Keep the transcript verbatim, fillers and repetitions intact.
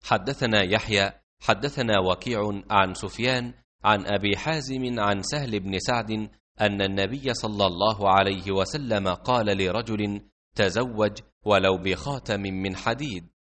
حدثنا يحيى حدثنا وكيع عن سفيان عن أبي حازم عن سهل بن سعد أن النبي صلى الله عليه وسلم قال لرجل: تزوج ولو بخاتم من حديد.